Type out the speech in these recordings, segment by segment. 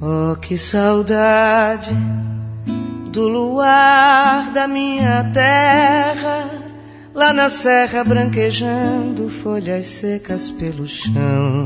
Oh, que saudade do luar da minha terra, lá na serra branquejando folhas secas pelo chão.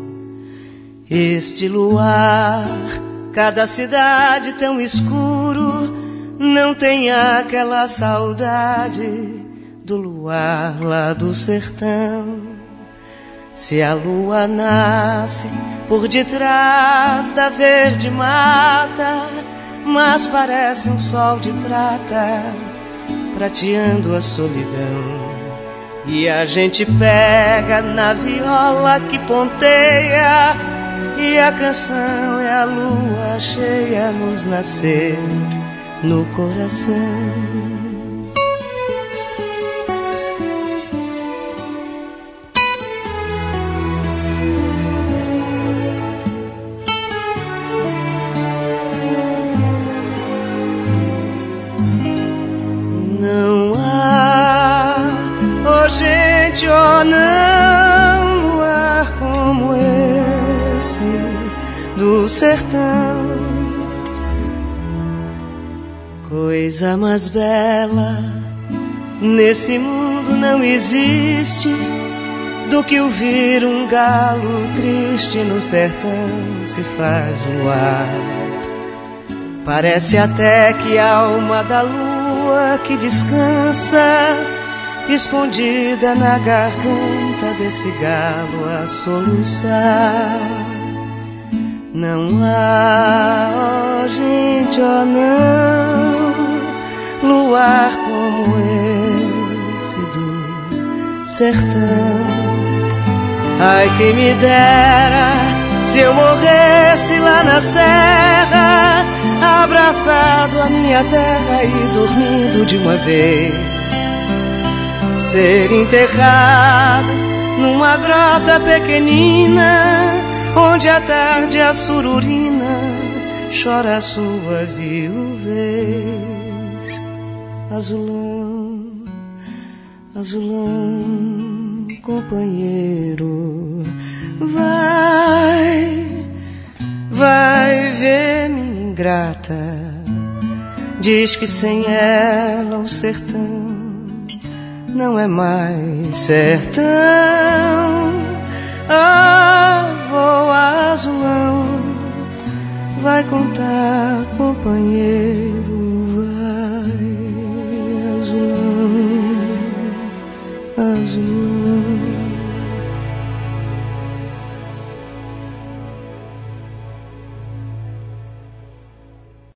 Este luar, cada cidade tão escuro, não tem aquela saudade do luar lá do sertão. Se a lua nasce por detrás da verde mata, mas parece um sol de prata, prateando a solidão. E a gente pega na viola que ponteia, e a canção é a lua cheia nos nascer no coração. Gente, oh não, luar como esse do sertão. Coisa mais bela nesse mundo não existe do que ouvir um galo triste no sertão se faz luar. Parece até que a alma da lua que descansa escondida na garganta desse galo a soluçar. Não há, oh gente, oh não, luar como esse do sertão. Ai, quem me dera se eu morresse lá na serra, abraçado à minha terra e dormindo de uma vez. Ser enterrado numa grota pequenina, onde à tarde a sururina chora a sua viuvez. Azulão, azulão, companheiro, vai ver minha ingrata. Diz que sem ela o sertão não é mais sertão. Ah, voa azulão, vai contar, companheiro, vai azulão, azulão.